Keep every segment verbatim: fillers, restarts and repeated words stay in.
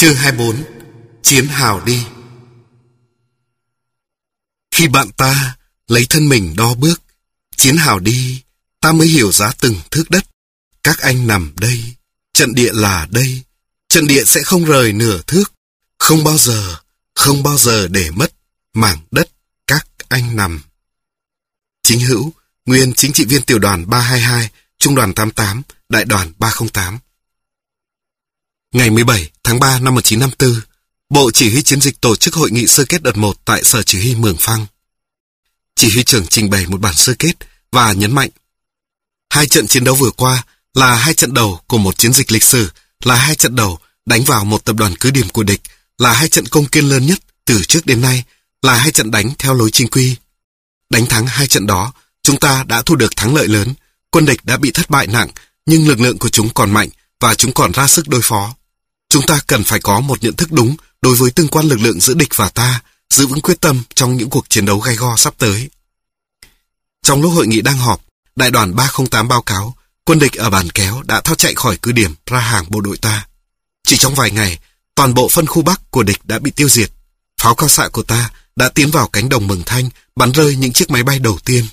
Chương hai mươi bốn. Chiến hào đi. Khi bạn ta lấy thân mình đo bước, chiến hào đi, ta mới hiểu giá từng thước đất. Các anh nằm đây, trận địa là đây, trận địa sẽ không rời nửa thước, không bao giờ, không bao giờ để mất mảng đất các anh nằm. Chính Hữu, nguyên chính trị viên tiểu đoàn ba hai hai, trung đoàn tám tám, đại đoàn ba không tám. Ngày mười bảy tháng ba năm một nghìn chín trăm năm mươi tư, Bộ Chỉ huy Chiến dịch tổ chức hội nghị sơ kết đợt một tại Sở Chỉ huy Mường Phăng. Chỉ huy trưởng trình bày một bản sơ kết và nhấn mạnh: hai trận chiến đấu vừa qua là hai trận đầu của một chiến dịch lịch sử, là hai trận đầu đánh vào một tập đoàn cứ điểm của địch, là hai trận công kiên lớn nhất từ trước đến nay, là hai trận đánh theo lối chính quy. Đánh thắng hai trận đó, chúng ta đã thu được thắng lợi lớn, quân địch đã bị thất bại nặng, nhưng lực lượng của chúng còn mạnh và chúng còn ra sức đối phó. Chúng ta cần phải có một nhận thức đúng đối với tương quan lực lượng giữa địch và ta, giữ vững quyết tâm trong những cuộc chiến đấu gay go sắp tới. Trong lúc hội nghị đang họp, đại đoàn ba không tám báo cáo, quân địch ở Bản Kéo đã tháo chạy khỏi cứ điểm ra hàng bộ đội ta. Chỉ trong vài ngày, toàn bộ phân khu Bắc của địch đã bị tiêu diệt. Pháo cao xạ của ta đã tiến vào cánh đồng Mường Thanh, bắn rơi những chiếc máy bay đầu tiên.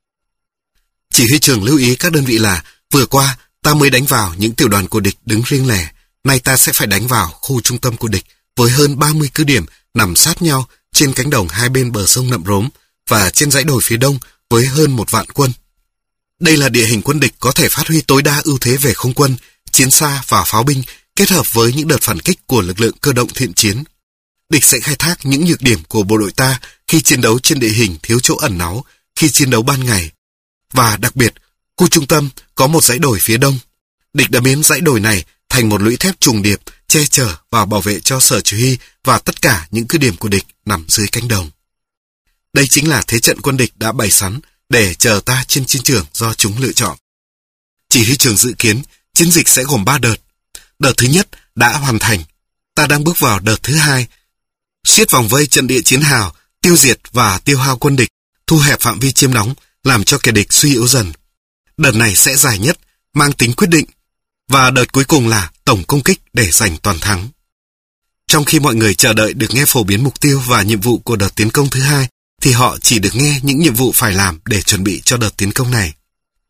Chỉ huy trưởng lưu ý các đơn vị là, vừa qua ta mới đánh vào những tiểu đoàn của địch đứng riêng lẻ, nay ta sẽ phải đánh vào khu trung tâm của địch với hơn ba mươi cứ điểm nằm sát nhau trên cánh đồng hai bên bờ sông Nậm Rốm và trên dãy đồi phía đông với hơn một vạn quân. Đây là địa hình quân địch có thể phát huy tối đa ưu thế về không quân, chiến xa và pháo binh kết hợp với những đợt phản kích của lực lượng cơ động thiện chiến. Địch sẽ khai thác những nhược điểm của bộ đội ta khi chiến đấu trên địa hình thiếu chỗ ẩn náu, khi chiến đấu ban ngày. Và đặc biệt, khu trung tâm có một dãy đồi phía đông. Địch đã biến dãy đồi này thành một lũy thép trùng điệp, che chở và bảo vệ cho sở chỉ huy và tất cả những cứ điểm của địch nằm dưới cánh đồng. Đây chính là thế trận quân địch đã bày sẵn để chờ ta trên chiến trường do chúng lựa chọn. Chỉ huy trưởng dự kiến chiến dịch sẽ gồm ba đợt. Đợt thứ nhất đã hoàn thành. Ta đang bước vào đợt thứ hai. Siết vòng vây trận địa chiến hào, tiêu diệt và tiêu hao quân địch, thu hẹp phạm vi chiếm đóng, làm cho kẻ địch suy yếu dần. Đợt này sẽ dài nhất, mang tính quyết định. Và đợt cuối cùng là tổng công kích để giành toàn thắng. Trong khi mọi người chờ đợi được nghe phổ biến mục tiêu và nhiệm vụ của đợt tiến công thứ hai, thì họ chỉ được nghe những nhiệm vụ phải làm để chuẩn bị cho đợt tiến công này.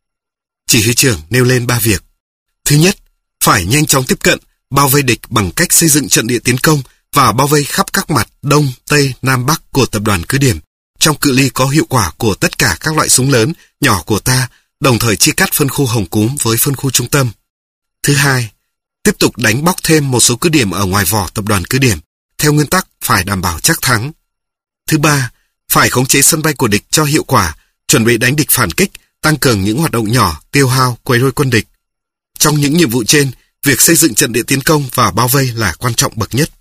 Chỉ huy trưởng nêu lên ba việc. Thứ nhất, phải nhanh chóng tiếp cận, bao vây địch bằng cách xây dựng trận địa tiến công và bao vây khắp các mặt Đông, Tây, Nam, Bắc của tập đoàn cứ điểm, trong cự ly có hiệu quả của tất cả các loại súng lớn, nhỏ của ta, đồng thời chia cắt phân khu Hồng Cúm với phân khu trung tâm. Thứ hai, tiếp tục đánh bóc thêm một số cứ điểm ở ngoài vỏ tập đoàn cứ điểm, theo nguyên tắc phải đảm bảo chắc thắng. Thứ ba, phải khống chế sân bay của địch cho hiệu quả, chuẩn bị đánh địch phản kích, tăng cường những hoạt động nhỏ, tiêu hao, quấy rối quân địch. Trong những nhiệm vụ trên, việc xây dựng trận địa tiến công và bao vây là quan trọng bậc nhất.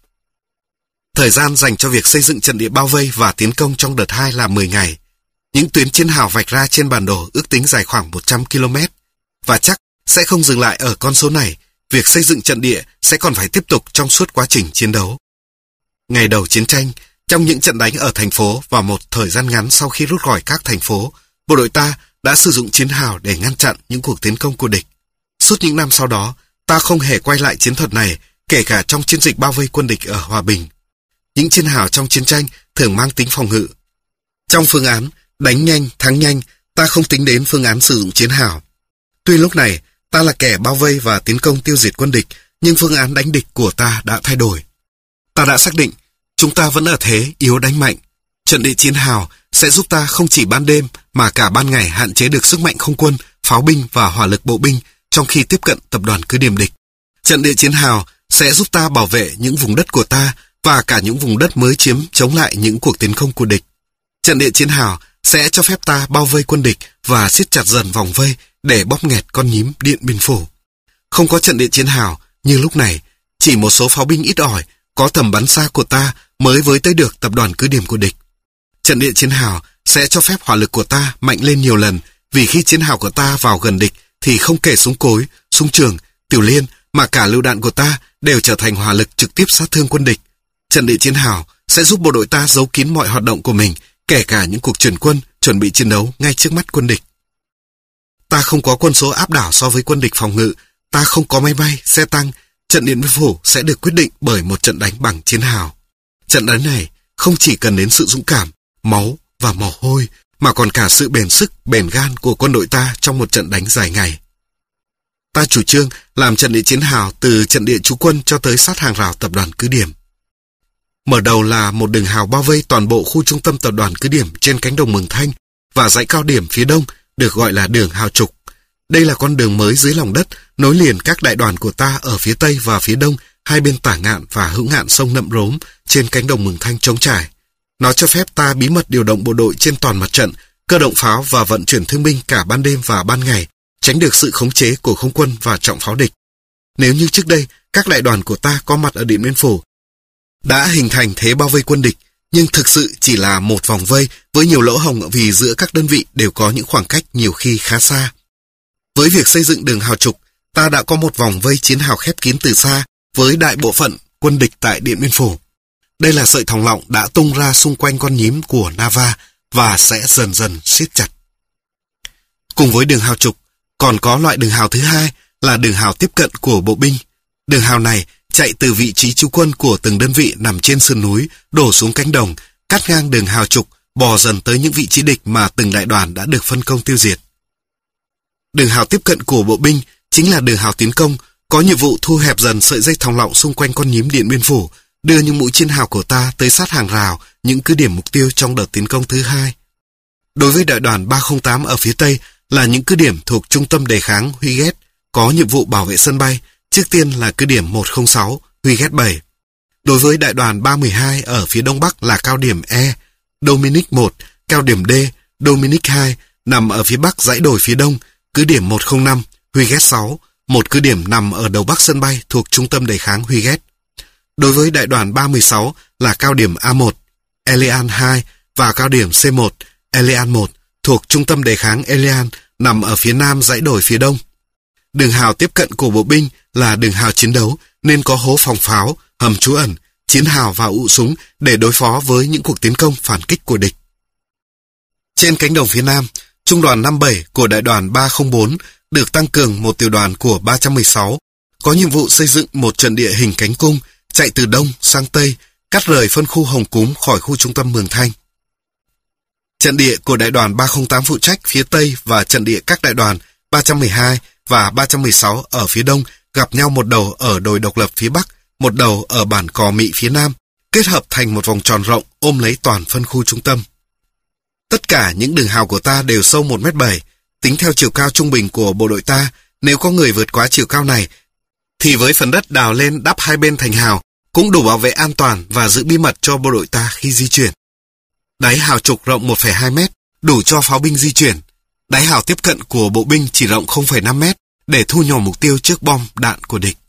Thời gian dành cho việc xây dựng trận địa bao vây và tiến công trong đợt hai là mười ngày. Những tuyến chiến hào vạch ra trên bản đồ ước tính dài khoảng một trăm ki lô mét. Và chắc sẽ không dừng lại ở con số này, việc xây dựng trận địa sẽ còn phải tiếp tục trong suốt quá trình chiến đấu. Ngày đầu chiến tranh, trong những trận đánh ở thành phố và một thời gian ngắn sau khi rút khỏi các thành phố, bộ đội ta đã sử dụng chiến hào để ngăn chặn những cuộc tiến công của địch. Suốt những năm sau đó, ta không hề quay lại chiến thuật này, kể cả trong chiến dịch bao vây quân địch ở Hòa Bình. Những chiến hào trong chiến tranh thường mang tính phòng ngự. Trong phương án đánh nhanh, thắng nhanh, ta không tính đến phương án sử dụng chiến hào. Tuy lúc này, ta là kẻ bao vây và tiến công tiêu diệt quân địch, nhưng phương án đánh địch của ta đã thay đổi. Ta đã xác định, chúng ta vẫn ở thế yếu đánh mạnh. Trận địa chiến hào sẽ giúp ta không chỉ ban đêm mà cả ban ngày hạn chế được sức mạnh không quân, pháo binh và hỏa lực bộ binh trong khi tiếp cận tập đoàn cứ điểm địch. Trận địa chiến hào sẽ giúp ta bảo vệ những vùng đất của ta và cả những vùng đất mới chiếm chống lại những cuộc tiến công của địch. Trận địa chiến hào sẽ cho phép ta bao vây quân địch và siết chặt dần vòng vây để bóp nghẹt con nhím Điện Biên Phủ. Không có trận địa chiến hào như lúc này, chỉ một số pháo binh ít ỏi có tầm bắn xa của ta mới với tới được tập đoàn cứ điểm của địch. Trận địa chiến hào sẽ cho phép hỏa lực của ta mạnh lên nhiều lần, vì khi chiến hào của ta vào gần địch thì không kể súng cối, súng trường, tiểu liên mà cả lựu đạn của ta đều trở thành hỏa lực trực tiếp sát thương quân địch. Trận địa chiến hào sẽ giúp bộ đội ta giấu kín mọi hoạt động của mình, kể cả những cuộc chuyển quân chuẩn bị chiến đấu ngay trước mắt quân địch. Ta không có quân số áp đảo so với quân địch phòng ngự, ta không có máy bay, xe tăng, trận Điện Biên Phủ sẽ được quyết định bởi một trận đánh bằng chiến hào. Trận đánh này không chỉ cần đến sự dũng cảm, máu và mồ hôi, mà còn cả sự bền sức, bền gan của quân đội ta trong một trận đánh dài ngày. Ta chủ trương làm trận địa chiến hào từ trận địa trú quân cho tới sát hàng rào tập đoàn cứ điểm. Mở đầu là một đường hào bao vây toàn bộ khu trung tâm tập đoàn cứ điểm trên cánh đồng Mường Thanh và dãy cao điểm phía đông được gọi là đường hào trục. Đây là con đường mới dưới lòng đất nối liền các đại đoàn của ta ở phía tây và phía đông, hai bên Tả Ngạn và Hữu Ngạn sông Nậm Rốm trên cánh đồng Mường Thanh trống trải. Nó cho phép ta bí mật điều động bộ đội trên toàn mặt trận, cơ động pháo và vận chuyển thương binh cả ban đêm và ban ngày, tránh được sự khống chế của không quân và trọng pháo địch. Nếu như trước đây các đại đoàn của ta có mặt ở Điện Biên Phủ đã hình thành thế bao vây quân địch, nhưng thực sự chỉ là một vòng vây với nhiều lỗ hổng vì giữa các đơn vị đều có những khoảng cách nhiều khi khá xa. Với việc xây dựng đường hào trục, ta đã có một vòng vây chiến hào khép kín từ xa với đại bộ phận quân địch tại Điện Biên Phủ. Đây là sợi thòng lọng đã tung ra xung quanh con nhím của Nava và sẽ dần dần siết chặt. Cùng với đường hào trục, còn có loại đường hào thứ hai là đường hào tiếp cận của bộ binh. Đường hào này chạy từ vị trí trú quân của từng đơn vị nằm trên sườn núi, đổ xuống cánh đồng, cắt ngang đường hào trục, bò dần tới những vị trí địch mà từng đại đoàn đã được phân công tiêu diệt. Đường hào tiếp cận của bộ binh chính là đường hào tiến công, có nhiệm vụ thu hẹp dần sợi dây thòng lọng xung quanh con nhím Điện Biên Phủ, đưa những mũi chiến hào của ta tới sát hàng rào, những cứ điểm mục tiêu trong đợt tiến công thứ hai. Đối với đại đoàn ba không tám ở phía tây là những cứ điểm thuộc trung tâm đề kháng Huy Ghét, có nhiệm vụ bảo vệ sân bay, trước tiên là cứ điểm một không sáu, Huy Ghét bảy. Đối với đại đoàn ba một hai ở phía đông bắc là cao điểm E, Dominic một, cao điểm D, Dominic hai, nằm ở phía bắc dãy đồi phía đông, cứ điểm một không năm, Huy Ghét sáu, một cứ điểm nằm ở đầu bắc sân bay thuộc trung tâm đề kháng Huy Ghét. Đối với đại đoàn ba một sáu là cao điểm A một, Elean hai và cao điểm C một, Elean một thuộc trung tâm đề kháng Elean nằm ở phía nam dãy đồi phía đông. Đường hào tiếp cận của bộ binh là đường hào chiến đấu nên có hố phòng pháo, hầm trú ẩn, chiến hào và ụ súng để đối phó với những cuộc tiến công phản kích của địch. Trên cánh đồng phía nam, trung đoàn năm bảy của đại đoàn ba không bốn được tăng cường một tiểu đoàn của ba một sáu, có nhiệm vụ xây dựng một trận địa hình cánh cung chạy từ đông sang tây, cắt rời phân khu Hồng Cúm khỏi khu trung tâm Mường Thanh. Trận địa của đại đoàn ba không tám phụ trách phía tây và trận địa các đại đoàn ba một hai và ba một sáu ở phía đông gặp nhau một đầu ở đồi Độc Lập phía bắc, một đầu ở bản Cò Mị phía nam, kết hợp thành một vòng tròn rộng ôm lấy toàn phân khu trung tâm. Tất cả những đường hào của ta đều sâu một mét bảy, tính theo chiều cao trung bình của bộ đội ta, nếu có người vượt quá chiều cao này, thì với phần đất đào lên đắp hai bên thành hào, cũng đủ bảo vệ an toàn và giữ bí mật cho bộ đội ta khi di chuyển. Đáy hào trục rộng một phẩy hai mét, đủ cho pháo binh di chuyển. Đáy hào tiếp cận của bộ binh chỉ rộng không phẩy năm mét để thu nhỏ mục tiêu trước bom đạn của địch.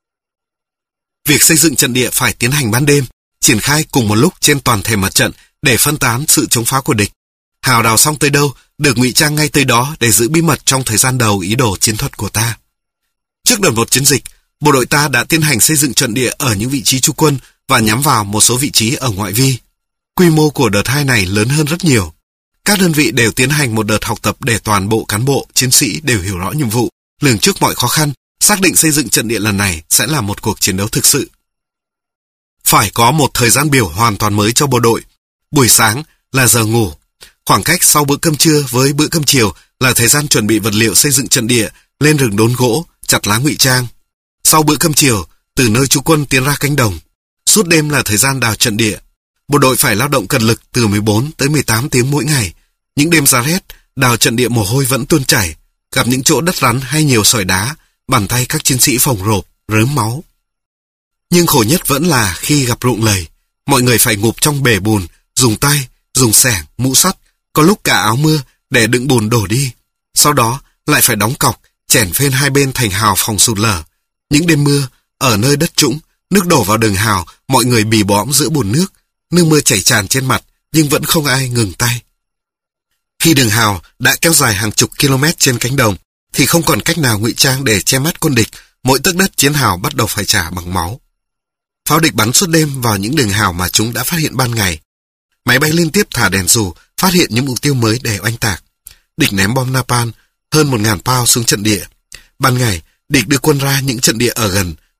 Việc xây dựng trận địa phải tiến hành ban đêm, triển khai cùng một lúc trên toàn thể mặt trận để phân tán sự chống phá của địch. Hào đào xong tới đâu, được ngụy trang ngay tới đó để giữ bí mật trong thời gian đầu ý đồ chiến thuật của ta. Trước đợt một chiến dịch, bộ đội ta đã tiến hành xây dựng trận địa ở những vị trí trú quân và nhắm vào một số vị trí ở ngoại vi. Quy mô của đợt hai này lớn hơn rất nhiều. Các đơn vị đều tiến hành một đợt học tập để toàn bộ cán bộ, chiến sĩ đều hiểu rõ nhiệm vụ, lường trước mọi khó khăn, xác định xây dựng trận địa lần này sẽ là một cuộc chiến đấu thực sự. Phải có một thời gian biểu hoàn toàn mới cho bộ đội. Buổi sáng là giờ ngủ. Khoảng cách sau bữa cơm trưa với bữa cơm chiều là thời gian chuẩn bị vật liệu xây dựng trận địa, lên rừng đốn gỗ, chặt lá ngụy trang. Sau bữa cơm chiều, từ nơi trú quân tiến ra cánh đồng. Suốt đêm là thời gian đào trận địa. Bộ đội phải lao động cật lực từ mười bốn tới mười tám tiếng mỗi ngày. Những đêm giá rét, đào trận địa mồ hôi vẫn tuôn chảy. Gặp những chỗ đất rắn hay nhiều sỏi đá, bàn tay các chiến sĩ phồng rộp, rớm máu. Nhưng khổ nhất vẫn là khi gặp rụng lầy. Mọi người phải ngụp trong bể bùn, dùng tay, dùng xẻng, mũ sắt, có lúc cả áo mưa để đựng bùn đổ đi. Sau đó lại phải đóng cọc, chèn phên hai bên thành hào phòng sụt lở. Những đêm mưa, ở nơi đất trũng, nước đổ vào đường hào, mọi người bì bõm giữa bùn nước. Nước mưa chảy tràn trên mặt, nhưng vẫn không ai ngừng tay. Khi đường hào đã kéo dài hàng chục km trên cánh đồng, thì không còn cách nào ngụy trang để che mắt quân địch. Mỗi tấc đất chiến hào bắt đầu phải trả bằng máu. Pháo địch bắn suốt đêm vào những đường hào mà chúng đã phát hiện ban ngày. Máy bay liên tiếp thả đèn dù, phát hiện những mục tiêu mới để oanh tạc. Địch ném bom napalm hơn một ngàn pound xuống trận địa. Ban ngày, địch đưa quân ra những trận địa ở gần,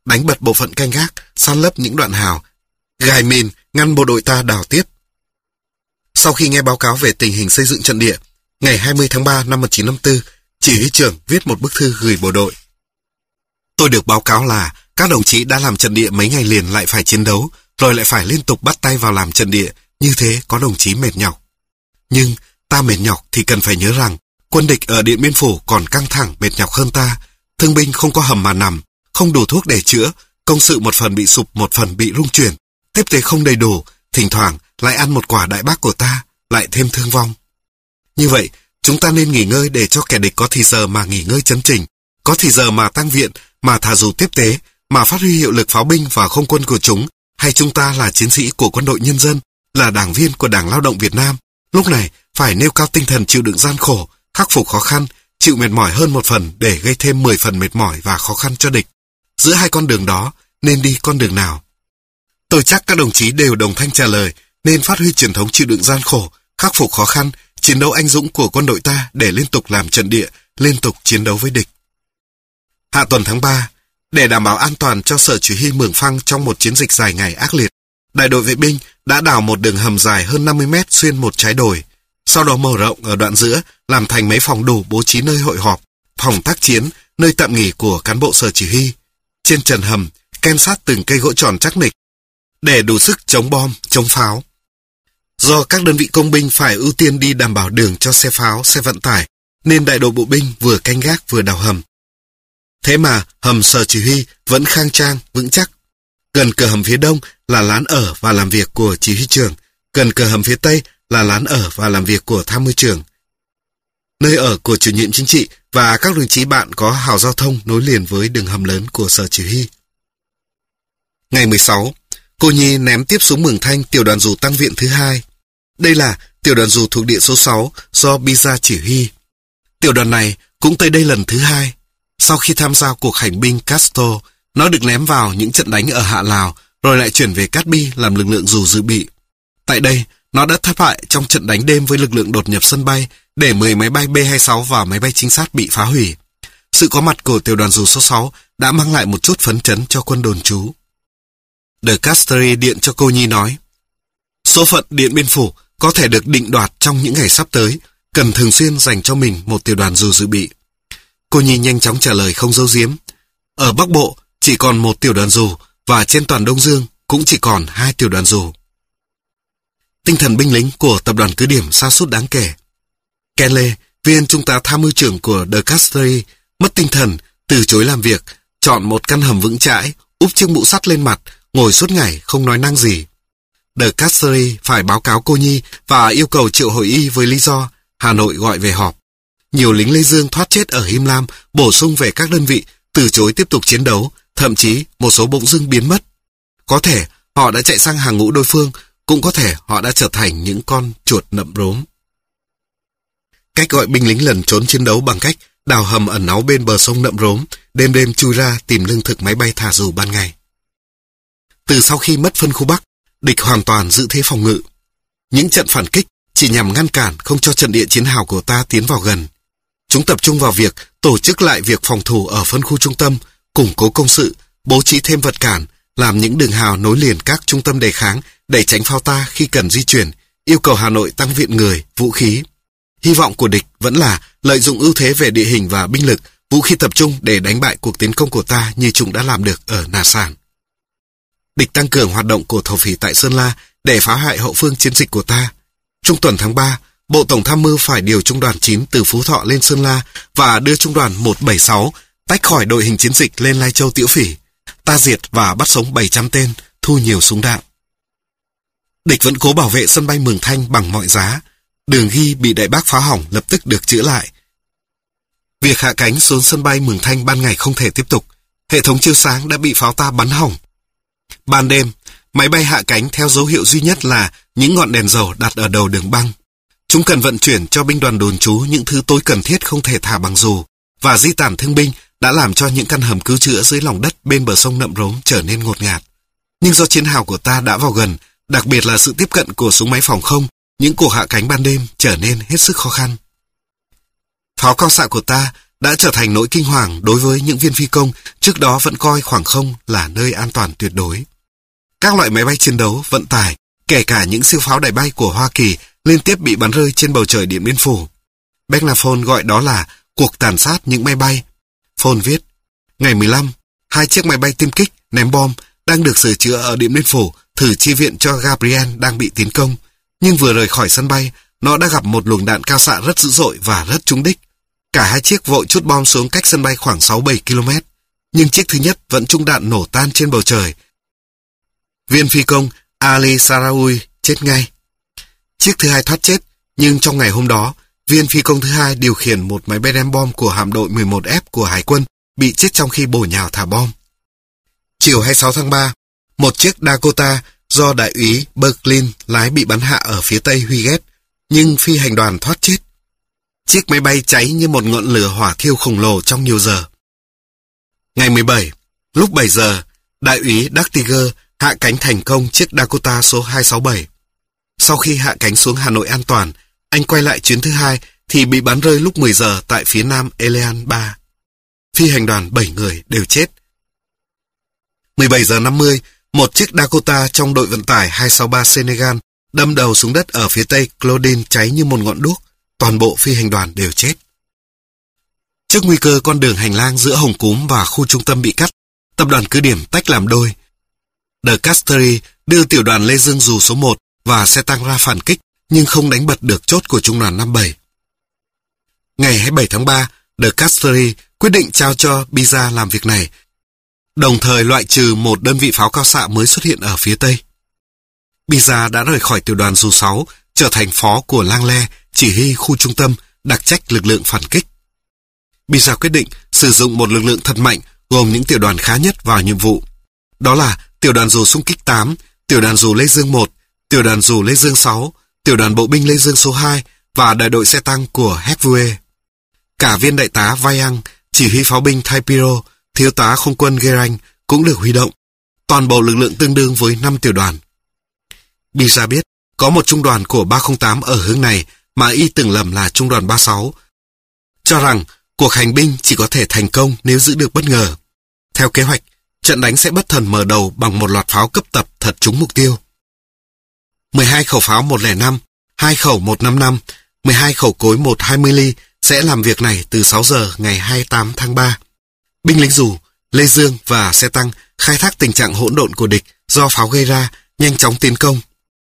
đánh bật bộ phận canh gác, san lấp những đoạn hào, gài mìn ngăn bộ đội ta đào tiếp. Sau khi nghe báo cáo về tình hình xây dựng trận địa, ngày hai mươi tháng ba năm một nghìn chín trăm năm mươi tư, chỉ huy trưởng viết một bức thư gửi bộ đội. Tôi được báo cáo là các đồng chí đã làm trận địa mấy ngày liền lại phải chiến đấu, rồi lại phải liên tục bắt tay vào làm trận địa, như thế có đồng chí mệt nhọc. Nhưng ta mệt nhọc thì cần phải nhớ rằng quân địch ở Điện Biên Phủ còn căng thẳng mệt nhọc hơn ta. Thương binh không có hầm mà nằm, không đủ thuốc để chữa, công sự một phần bị sụp một phần bị rung chuyển, tiếp tế không đầy đủ, thỉnh thoảng lại ăn một quả đại bác của ta, lại thêm thương vong. Như vậy, chúng ta nên nghỉ ngơi để cho kẻ địch có thì giờ mà nghỉ ngơi chấn chỉnh, có thì giờ mà tăng viện, mà thả dù tiếp tế, mà phát huy hiệu lực pháo binh và không quân của chúng, hay chúng ta là chiến sĩ của quân đội nhân dân, là đảng viên của Đảng Lao động Việt Nam, lúc này phải nêu cao tinh thần chịu đựng gian khổ, khắc phục khó khăn, chịu mệt mỏi hơn một phần để gây thêm mười phần mệt mỏi và khó khăn cho địch. Giữa hai con đường đó, nên đi con đường nào? Tôi chắc các đồng chí đều đồng thanh trả lời, nên phát huy truyền thống chịu đựng gian khổ, khắc phục khó khăn, chiến đấu anh dũng của quân đội ta để liên tục làm trận địa, liên tục chiến đấu với địch. Hạ tuần tháng ba, để đảm bảo an toàn cho sở chỉ huy Mường Phăng trong một chiến dịch dài ngày ác liệt, đại đội vệ binh đã đào một đường hầm dài hơn năm mươi mét xuyên một trái đồi, sau đó mở rộng ở đoạn giữa làm thành mấy phòng đủ bố trí nơi hội họp, phòng tác chiến, nơi tạm nghỉ của cán bộ sở chỉ huy. Trên trần hầm, ken sát từng cây gỗ tròn chắc nịch, để đủ sức chống bom, chống pháo. Do các đơn vị công binh phải ưu tiên đi đảm bảo đường cho xe pháo, xe vận tải, nên đại đội bộ binh vừa canh gác vừa đào hầm. Thế mà hầm sở chỉ huy vẫn khang trang, vững chắc. Gần cửa hầm phía đông là lán ở và làm việc của chỉ huy trưởng, gần cửa hầm phía tây là lán ở và làm việc của tham mưu trưởng. Nơi ở của chủ nhiệm chính trị và các đồng chí bạn có hào giao thông nối liền với đường hầm lớn của sở chỉ huy. Ngày mười sáu, cô Nhi ném tiếp xuống Mường Thanh tiểu đoàn dù tăng viện thứ hai. Đây là tiểu đoàn dù thuộc địa số sáu do Biza chỉ huy. Tiểu đoàn này cũng tới đây lần thứ hai. Sau khi tham gia cuộc hành binh Castro, nó được ném vào những trận đánh ở Hạ Lào, rồi lại chuyển về Cát Bi làm lực lượng dù dự bị. Tại đây, nó đã thất bại trong trận đánh đêm với lực lượng đột nhập sân bay, để mười máy bay B hai mươi sáu và máy bay trinh sát bị phá hủy. Sự có mặt của tiểu đoàn dù số sáu đã mang lại một chút phấn chấn cho quân đồn trú. De Castries điện cho cô Nhi nói, số phận Điện Biên Phủ có thể được định đoạt trong những ngày sắp tới, cần thường xuyên dành cho mình một tiểu đoàn dù dự bị. Cô Nhi nhanh chóng trả lời không giấu giếm. Ở Bắc Bộ chỉ còn một tiểu đoàn dù, và trên toàn Đông Dương cũng chỉ còn hai tiểu đoàn dù. Tinh thần binh lính của tập đoàn cứ điểm sa sút đáng kể. Kenley, viên trung tá tham mưu trưởng của De Castries, mất tinh thần, từ chối làm việc, chọn một căn hầm vững chãi, úp chiếc mũ sắt lên mặt, ngồi suốt ngày không nói năng gì. De Castries phải báo cáo cô Nhi và yêu cầu triệu hồi y với lý do Hà Nội gọi về họp. Nhiều lính Lê Dương thoát chết ở Him Lam, bổ sung về các đơn vị, từ chối tiếp tục chiến đấu, thậm chí một số bỗng dưng biến mất. Có thể họ đã chạy sang hàng ngũ đối phương, cũng có thể họ đã trở thành những con chuột nậm rốm. Cách gọi binh lính lẩn trốn chiến đấu bằng cách đào hầm ẩn náu bên bờ sông Nậm Rốm, đêm đêm chui ra tìm lương thực máy bay thả dù ban ngày. Từ sau khi mất phân khu Bắc, địch hoàn toàn giữ thế phòng ngự. Những trận phản kích chỉ nhằm ngăn cản không cho trận địa chiến hào của ta tiến vào gần. Chúng tập trung vào việc tổ chức lại việc phòng thủ ở phân khu trung tâm, củng cố công sự, bố trí thêm vật cản, làm những đường hào nối liền các trung tâm đề kháng để tránh pháo ta khi cần di chuyển, yêu cầu Hà Nội tăng viện người, vũ khí. Hy vọng của địch vẫn là lợi dụng ưu thế về địa hình và binh lực, vũ khí tập trung để đánh bại cuộc tiến công của ta như chúng đã làm được ở Nà Sản. Địch tăng cường hoạt động của thổ phỉ tại Sơn La để phá hại hậu phương chiến dịch của ta. Trung tuần tháng ba, Bộ Tổng tham mưu phải điều trung đoàn chín từ Phú Thọ lên Sơn La và đưa trung đoàn một bảy sáu tách khỏi đội hình chiến dịch lên Lai Châu Tiễu Phỉ. Ta diệt và bắt sống bảy trăm tên, thu nhiều súng đạn. Địch vẫn cố bảo vệ sân bay Mường Thanh bằng mọi giá. Đường ghi bị đại bác phá hỏng lập tức được chữa lại. Việc hạ cánh xuống sân bay Mường Thanh ban ngày không thể tiếp tục. Hệ thống chiếu sáng đã bị pháo ta bắn hỏng. Ban đêm, máy bay hạ cánh theo dấu hiệu duy nhất là những ngọn đèn dầu đặt ở đầu đường băng. Chúng cần vận chuyển cho binh đoàn đồn trú những thứ tối cần thiết không thể thả bằng dù, và di tản thương binh đã làm cho những căn hầm cứu chữa dưới lòng đất bên bờ sông Nậm Rốm trở nên ngột ngạt. Nhưng do chiến hào của ta đã vào gần, đặc biệt là sự tiếp cận của súng máy phòng không, những cuộc hạ cánh ban đêm trở nên hết sức khó khăn. Pháo cao xạ của ta đã trở thành nỗi kinh hoàng đối với những viên phi công trước đó vẫn coi khoảng không là nơi an toàn tuyệt đối. Các loại máy bay chiến đấu, vận tải, kể cả những siêu pháo đài bay của Hoa Kỳ liên tiếp bị bắn rơi trên bầu trời Điện Biên Phủ. Beknafon gọi đó là cuộc tàn sát những máy bay. Phone viết, ngày mười lăm, hai chiếc máy bay tiêm kích, ném bom đang được sửa chữa ở Điện Biên Phủ thử chi viện cho Gabriel đang bị tiến công. Nhưng vừa rời khỏi sân bay, nó đã gặp một luồng đạn cao xạ rất dữ dội và rất trúng đích. Cả hai chiếc vội trút bom xuống cách sân bay khoảng sáu bảy ki lô mét. Nhưng chiếc thứ nhất vẫn trúng đạn nổ tan trên bầu trời. Viên phi công Ali Sarawi chết ngay. Chiếc thứ hai thoát chết, nhưng trong ngày hôm đó, viên phi công thứ hai điều khiển một máy bay ném bom của hạm đội mười một F của Hải quân bị chết trong khi bổ nhào thả bom. Chiều hai mươi sáu tháng ba, một chiếc Dakota do đại úy Berklin lái bị bắn hạ ở phía tây Huyget, nhưng phi hành đoàn thoát chết. Chiếc máy bay cháy như một ngọn lửa hỏa thiêu khổng lồ trong nhiều giờ. Ngày mười bảy, lúc bảy giờ, đại úy Dachtiger hạ cánh thành công chiếc Dakota số hai sáu bảy. Sau khi hạ cánh xuống Hà Nội an toàn, anh quay lại chuyến thứ hai thì bị bắn rơi lúc mười giờ tại phía nam Elean ba. Phi hành đoàn bảy người đều chết. mười bảy giờ năm mươi, một chiếc Dakota trong đội vận tải hai sáu ba Senegal đâm đầu xuống đất ở phía tây Claudine cháy như một ngọn đuốc. Toàn bộ phi hành đoàn đều chết. Trước nguy cơ con đường hành lang giữa Hồng Cúm và khu trung tâm bị cắt, tập đoàn cứ điểm tách làm đôi. De Castries đưa tiểu đoàn Lê Dương Dù số một và xe tăng ra phản kích, nhưng không đánh bật được chốt của trung đoàn năm bảy. Ngày hai mươi bảy tháng ba, De Castries quyết định trao cho Biza làm việc này, đồng thời loại trừ một đơn vị pháo cao xạ mới xuất hiện ở phía tây. Biza đã rời khỏi tiểu đoàn Dù sáu, trở thành phó của Langley, chỉ huy khu trung tâm, đặc trách lực lượng phản kích. Biza quyết định sử dụng một lực lượng thật mạnh gồm những tiểu đoàn khá nhất vào nhiệm vụ. Đó là tiểu đoàn dù xung kích tám, tiểu đoàn dù Lê Dương một, tiểu đoàn dù Lê Dương sáu, tiểu đoàn bộ binh Lê Dương số hai và đại đội xe tăng của Hevue. Cả viên đại tá Vayang, chỉ huy pháo binh Taipiro, thiếu tá không quân Gerang cũng được huy động. Toàn bộ lực lượng tương đương với năm tiểu đoàn. Biza biết có một trung đoàn của ba không tám ở hướng này mà y tưởng lầm là trung đoàn ba sáu, cho rằng cuộc hành binh chỉ có thể thành công nếu giữ được bất ngờ. Theo kế hoạch, trận đánh sẽ bất thần mở đầu bằng một loạt pháo cấp tập thật trúng mục tiêu. mười hai khẩu pháo một không năm, hai khẩu một năm năm, mười hai khẩu cối một hai mươi ly sẽ làm việc này từ sáu giờ ngày hai mươi tám tháng ba. Binh lính dù, Lê Dương và xe tăng khai thác tình trạng hỗn độn của địch do pháo gây ra, nhanh chóng tiến công.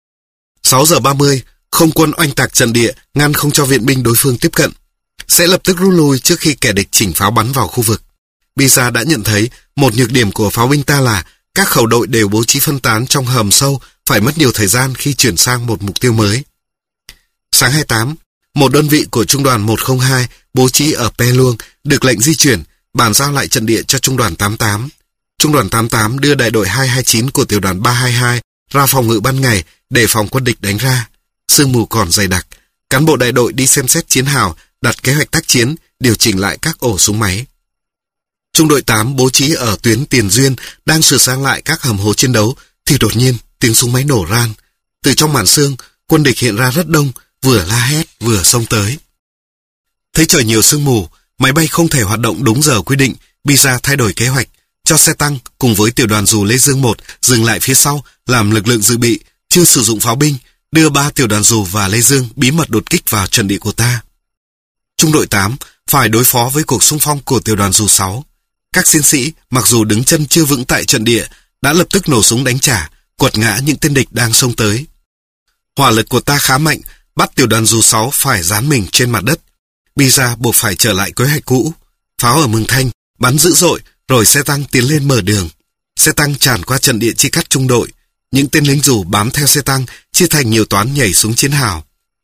sáu giờ ba mươi, không quân oanh tạc trận địa, ngăn không cho viện binh đối phương tiếp cận. Sẽ lập tức rút lui trước khi kẻ địch chỉnh pháo bắn vào khu vực. Biza đã nhận thấy một nhược điểm của pháo binh ta là các khẩu đội đều bố trí phân tán trong hầm sâu, phải mất nhiều thời gian khi chuyển sang một mục tiêu mới. Sáng hai mươi tám, một đơn vị của trung đoàn một không hai bố trí ở Pe Luông được lệnh di chuyển, bàn giao lại trận địa cho trung đoàn tám mươi tám. Trung đoàn tám mươi tám đưa đại đội hai hai chín của tiểu đoàn ba hai hai ra phòng ngự ban ngày để phòng quân địch đánh ra. Sương mù còn dày đặc, cán bộ đại đội đi xem xét chiến hào, đặt kế hoạch tác chiến, điều chỉnh lại các ổ súng máy. Trung đội tám bố trí ở tuyến Tiền Duyên đang sửa sang lại các hầm hố chiến đấu thì đột nhiên tiếng súng máy nổ ran. Từ trong màn sương, quân địch hiện ra rất đông, vừa la hét vừa xông tới. Thấy trời nhiều sương mù, máy bay không thể hoạt động đúng giờ quy định, Biza thay đổi kế hoạch, cho xe tăng cùng với tiểu đoàn dù Lê Dương một dừng lại phía sau làm lực lượng dự bị, chưa sử dụng pháo binh, đưa ba tiểu đoàn dù và Lê Dương bí mật đột kích vào trận địa của ta. Trung đội tám phải đối phó với cuộc xung phong của tiểu đoàn dù sáu. Các chiến sĩ, mặc dù đứng chân chưa vững tại trận địa, đã lập tức nổ súng đánh trả, quật ngã những tên địch đang xông tới. Hỏa lực của ta khá mạnh, bắt tiểu đoàn dù sáu phải dán mình trên mặt đất. Biza buộc phải trở lại kế hoạch cũ. Pháo ở Mường Thanh, bắn dữ dội, rồi xe tăng tiến lên mở đường. Xe tăng tràn qua trận địa chia cắt trung đội. Những tên lính dù bám theo xe tăng, chia thành nhiều toán nhảy xuống chiến hào.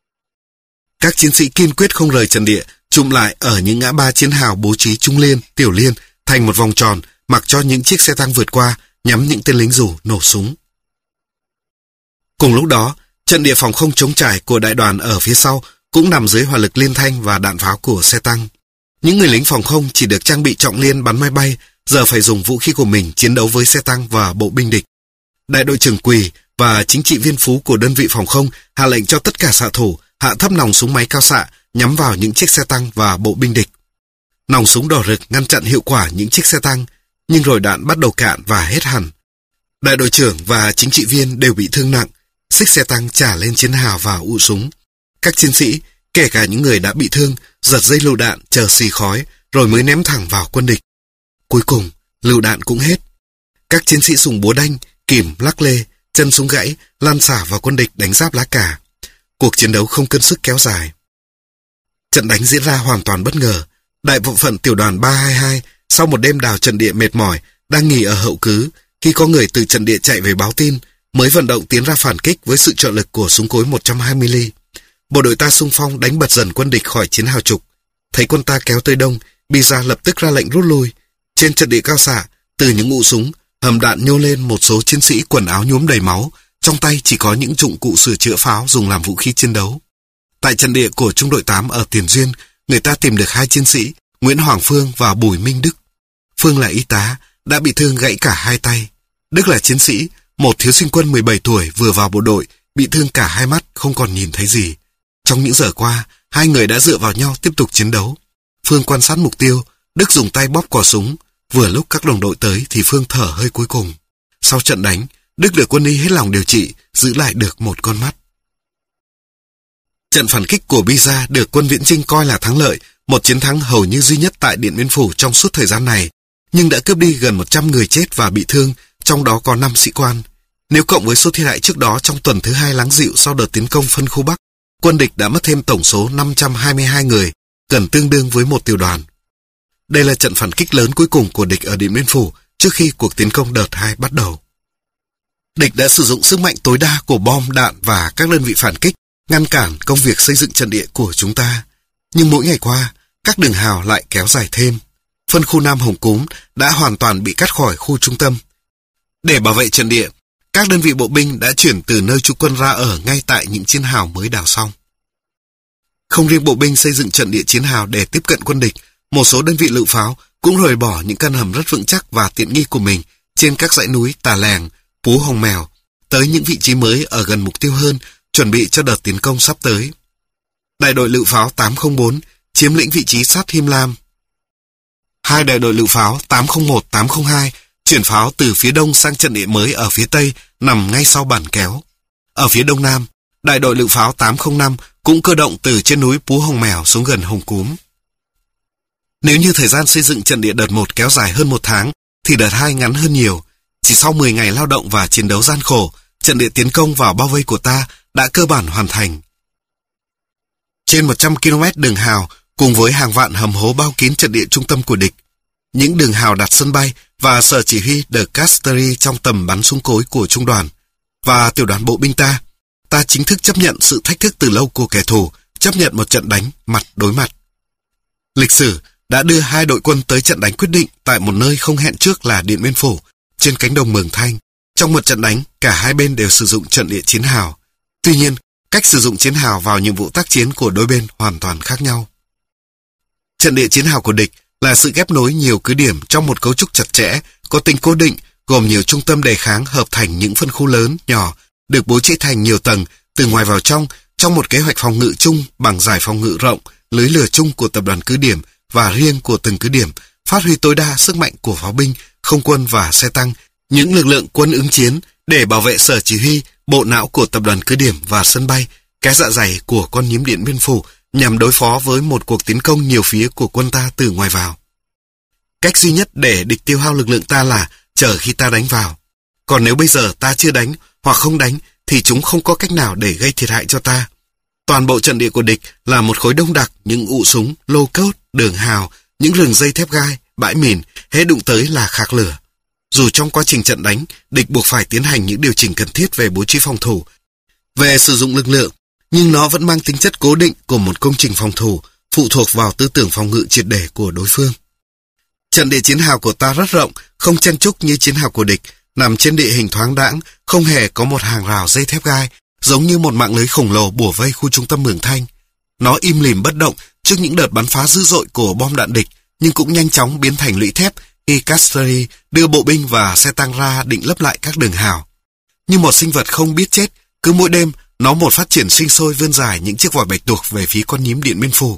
Các chiến sĩ kiên quyết không rời trận địa, chụm lại ở những ngã ba chiến hào bố trí trung liên, tiểu liên, thành một vòng tròn, mặc cho những chiếc xe tăng vượt qua, nhắm những tên lính dù nổ súng. Cùng lúc đó, trận địa phòng không chống trải của đại đoàn ở phía sau cũng nằm dưới hỏa lực liên thanh và đạn pháo của xe tăng. Những người lính phòng không chỉ được trang bị trọng liên bắn máy bay, giờ phải dùng vũ khí của mình chiến đấu với xe tăng và bộ binh địch. Đại đội trưởng Quỳ và chính trị viên Phú của đơn vị phòng không hạ lệnh cho tất cả xạ thủ hạ thấp nòng súng máy cao xạ nhắm vào những chiếc xe tăng và bộ binh địch. Nòng súng đỏ rực ngăn chặn hiệu quả những chiếc xe tăng, nhưng rồi đạn bắt đầu cạn và hết hẳn. Đại đội trưởng và chính trị viên đều bị thương nặng, xích xe tăng trả lên chiến hào và ụ súng. Các chiến sĩ, kể cả những người đã bị thương, giật dây lựu đạn chờ xì khói rồi mới ném thẳng vào quân địch. Cuối cùng, lựu đạn cũng hết. Các chiến sĩ dùng búa đanh, kìm, lắc lê, chân súng gãy, lan xả vào quân địch đánh giáp lá cà. Cuộc chiến đấu không cân sức kéo dài. Trận đánh diễn ra hoàn toàn bất ngờ. Đại bộ phận tiểu đoàn ba hai hai sau một đêm đào trận địa mệt mỏi đang nghỉ ở hậu cứ, khi có người từ trận địa chạy về báo tin, mới vận động tiến ra phản kích với sự trợ lực của súng cối một trăm hai mươi ly. Bộ đội ta xung phong đánh bật dần quân địch khỏi chiến hào trục. Thấy quân ta kéo tới đông, Biza lập tức ra lệnh rút lui. Trên trận địa cao xạ, từ những ụ súng, hầm đạn nhô lên một số chiến sĩ quần áo nhuốm đầy máu, trong tay chỉ có những dụng cụ sửa chữa pháo dùng làm vũ khí chiến đấu. Tại trận địa của trung đội tám ở Tiền Duyên, người ta tìm được hai chiến sĩ, Nguyễn Hoàng Phương và Bùi Minh Đức. Phương là y tá, đã bị thương gãy cả hai tay. Đức là chiến sĩ, một thiếu sinh quân mười bảy tuổi vừa vào bộ đội, bị thương cả hai mắt, không còn nhìn thấy gì. Trong những giờ qua, hai người đã dựa vào nhau tiếp tục chiến đấu. Phương quan sát mục tiêu, Đức dùng tay bóp cò súng. Vừa lúc các đồng đội tới thì Phương thở hơi cuối cùng. Sau trận đánh, Đức được quân y hết lòng điều trị, giữ lại được một con mắt. Trận phản kích của Biza được quân Viễn Chinh coi là thắng lợi, một chiến thắng hầu như duy nhất tại Điện Biên Phủ trong suốt thời gian này, nhưng đã cướp đi gần một trăm người chết và bị thương, trong đó có năm sĩ quan. Nếu cộng với số thiệt hại trước đó trong tuần thứ hai lắng dịu sau đợt tiến công phân khu Bắc, quân địch đã mất thêm tổng số năm trăm hai mươi hai người, gần tương đương với một tiểu đoàn. Đây là trận phản kích lớn cuối cùng của địch ở Điện Biên Phủ trước khi cuộc tiến công đợt hai bắt đầu. Địch đã sử dụng sức mạnh tối đa của bom, đạn và các đơn vị phản kích, ngăn cản công việc xây dựng trận địa của chúng ta. Nhưng mỗi ngày qua, các đường hào lại kéo dài thêm. Phân khu Nam Hồng Cúm đã hoàn toàn bị cắt khỏi khu trung tâm. Để bảo vệ trận địa, các đơn vị bộ binh đã chuyển từ nơi trú quân ra ở ngay tại những chiến hào mới đào xong. Không riêng bộ binh xây dựng trận địa chiến hào để tiếp cận quân địch, một số đơn vị lựu pháo cũng rời bỏ những căn hầm rất vững chắc và tiện nghi của mình trên các dãy núi Tà Lèng, Pú Hồng Mèo, tới những vị trí mới ở gần mục tiêu hơn, chuẩn bị cho đợt tiến công sắp tới. Đại đội lựu pháo tám không bốn chiếm lĩnh vị trí sát Him Lam. Hai đại đội lựu pháo tám không một, tám không hai chuyển pháo từ phía đông sang trận địa mới ở phía tây nằm ngay sau bản kéo. Ở phía đông nam, đại đội lựu pháo tám không năm cũng cơ động từ trên núi Pú Hồng Mèo xuống gần Hồng Cúm. Nếu như thời gian xây dựng trận địa đợt một kéo dài hơn một tháng, thì đợt hai ngắn hơn nhiều. Chỉ sau mười ngày lao động và chiến đấu gian khổ, trận địa tiến công vào bao vây của ta đã cơ bản hoàn thành. Trên một trăm ki lô mét đường hào cùng với hàng vạn hầm hố bao kín trận địa trung tâm của địch. Những đường hào đặt sân bay và sở chỉ huy De Castries trong tầm bắn súng cối của trung đoàn. Và tiểu đoàn bộ binh ta, ta chính thức chấp nhận sự thách thức từ lâu của kẻ thù, chấp nhận một trận đánh mặt đối mặt. Lịch sử đã đưa hai đội quân tới trận đánh quyết định tại một nơi không hẹn trước là Điện Biên Phủ, trên cánh đồng Mường Thanh. Trong một trận đánh, cả hai bên đều sử dụng trận địa chiến hào. Tuy nhiên, cách sử dụng chiến hào vào nhiệm vụ tác chiến của đôi bên hoàn toàn khác nhau. Trận địa chiến hào của địch là sự ghép nối nhiều cứ điểm trong một cấu trúc chặt chẽ, có tính cố định, gồm nhiều trung tâm đề kháng hợp thành những phân khu lớn, nhỏ, được bố trí thành nhiều tầng, từ ngoài vào trong, trong một kế hoạch phòng ngự chung bằng giải phòng ngự rộng, lưới lửa chung của tập đoàn cứ điểm và riêng của từng cứ điểm, phát huy tối đa sức mạnh của pháo binh, không quân và xe tăng, những lực lượng quân ứng chiến để bảo vệ sở chỉ huy, bộ não của tập đoàn cứ điểm và sân bay, cái dạ dày của con nhím Điện Biên Phủ nhằm đối phó với một cuộc tiến công nhiều phía của quân ta từ ngoài vào. Cách duy nhất để địch tiêu hao lực lượng ta là chờ khi ta đánh vào. Còn nếu bây giờ ta chưa đánh hoặc không đánh thì chúng không có cách nào để gây thiệt hại cho ta. Toàn bộ trận địa của địch là một khối đông đặc những ụ súng, lô cốt, đường hào, những rừng dây thép gai, bãi mìn, hễ đụng tới là khạc lửa. Dù trong quá trình trận đánh, địch buộc phải tiến hành những điều chỉnh cần thiết về bố trí phòng thủ, về sử dụng lực lượng, nhưng nó vẫn mang tính chất cố định của một công trình phòng thủ, phụ thuộc vào tư tưởng phòng ngự triệt để của đối phương. Trận địa chiến hào của ta rất rộng, không chen chúc như chiến hào của địch, nằm trên địa hình thoáng đãng, không hề có một hàng rào dây thép gai, giống như một mạng lưới khổng lồ bủa vây khu trung tâm Mường Thanh. Nó im lìm bất động trước những đợt bắn phá dữ dội của bom đạn địch, nhưng cũng nhanh chóng biến thành lũy thép khi Castries đưa bộ binh và xe tăng ra định lấp lại các đường hào. Như một sinh vật không biết chết, cứ mỗi đêm nó một phát triển sinh sôi vươn dài những chiếc vòi bạch tuộc về phía con nhím Điện Biên Phủ.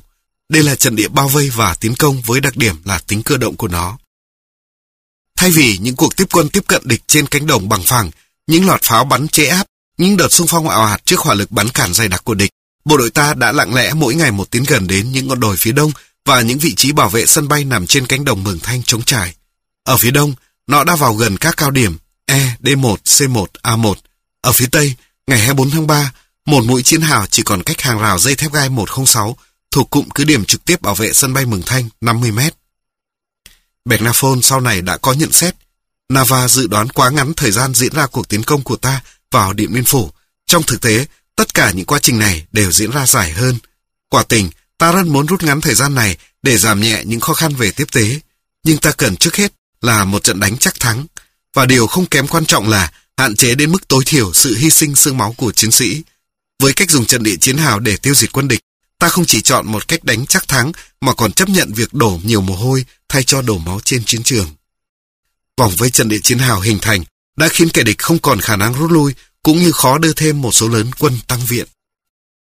Đây là trận địa bao vây và tiến công với đặc điểm là tính cơ động của nó. Thay vì những cuộc tiếp quân tiếp cận địch trên cánh đồng bằng phẳng, những loạt pháo bắn chế áp, những đợt xung phong ào ạt trước hỏa lực bắn cản dày đặc của địch, bộ đội ta đã lặng lẽ mỗi ngày một tiến gần đến những ngọn đồi phía đông và những vị trí bảo vệ sân bay nằm trên cánh đồng Mường Thanh trống trải. Ở phía đông, nó đã vào gần các cao điểm E, D một, C một, A một. Ở phía tây, ngày hai mươi bốn tháng ba, một mũi chiến hào chỉ còn cách hàng rào dây thép gai một không sáu thuộc cụm cứ điểm trực tiếp bảo vệ sân bay Mường Thanh năm mươi mét. Bernaphone sau này đã có nhận xét, Nava dự đoán quá ngắn thời gian diễn ra cuộc tiến công của ta vào Điện Biên Phủ. Trong thực tế, tất cả những quá trình này đều diễn ra dài hơn. Quả tình, ta rất muốn rút ngắn thời gian này để giảm nhẹ những khó khăn về tiếp tế. Nhưng ta cần trước hết là một trận đánh chắc thắng. Và điều không kém quan trọng là hạn chế đến mức tối thiểu sự hy sinh xương máu của chiến sĩ. Với cách dùng trận địa chiến hào để tiêu diệt quân địch, ta không chỉ chọn một cách đánh chắc thắng mà còn chấp nhận việc đổ nhiều mồ hôi thay cho đổ máu trên chiến trường. Vòng vây trận địa chiến hào hình thành đã khiến kẻ địch không còn khả năng rút lui cũng như khó đưa thêm một số lớn quân tăng viện.